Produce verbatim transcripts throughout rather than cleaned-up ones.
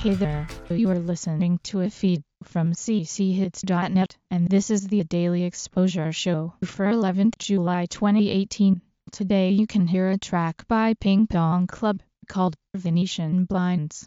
Hey there, you are listening to a feed from c c hits dot net, and this is the Daily Exposure Show for eleventh of July twenty eighteen. Today you can hear a track by Ping Pong Club called Venetian Blinds.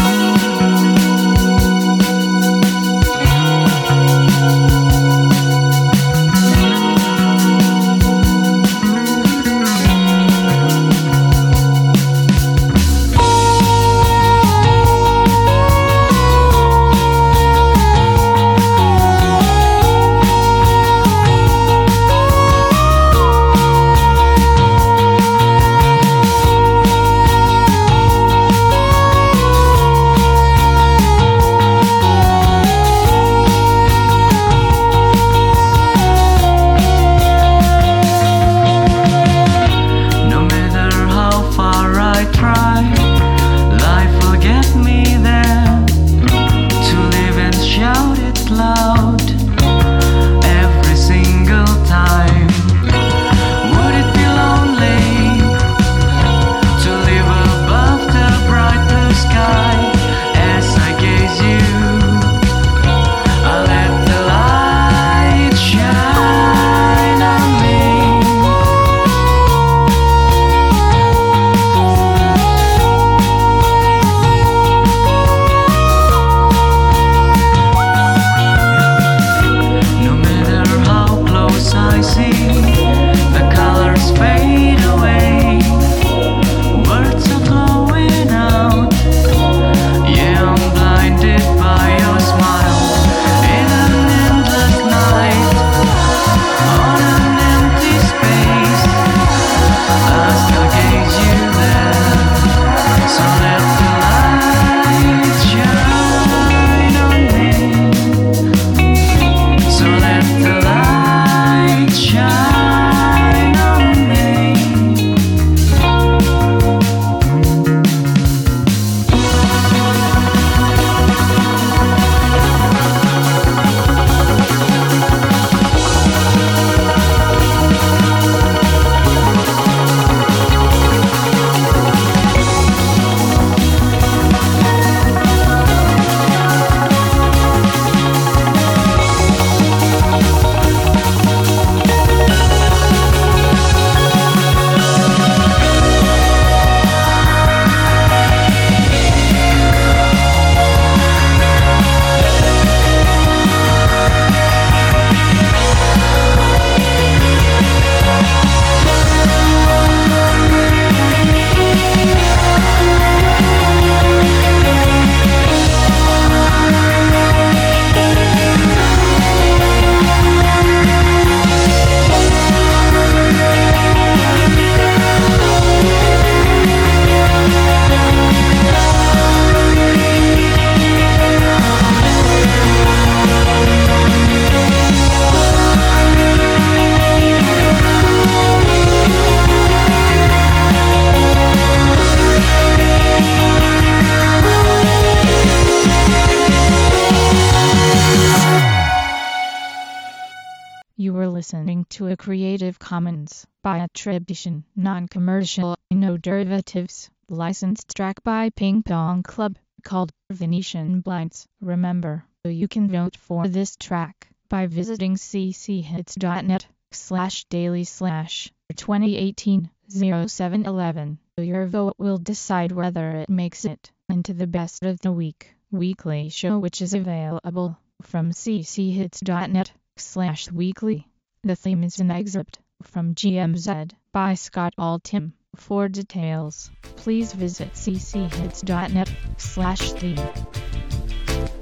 You were listening to a Creative Commons by attribution, non-commercial, no derivatives, licensed track by Ping Pong Club called Venetian Blinds. Remember, you can vote for this track by visiting c c hits dot net slash daily slash twenty eighteen oh seven eleven. Your vote will decide whether it makes it into the best of the week weekly show, which is available from c c hits dot net slash weekly. The theme is an excerpt from G M Z by Scott Altham. For details, please visit c c hits dot net slash theme.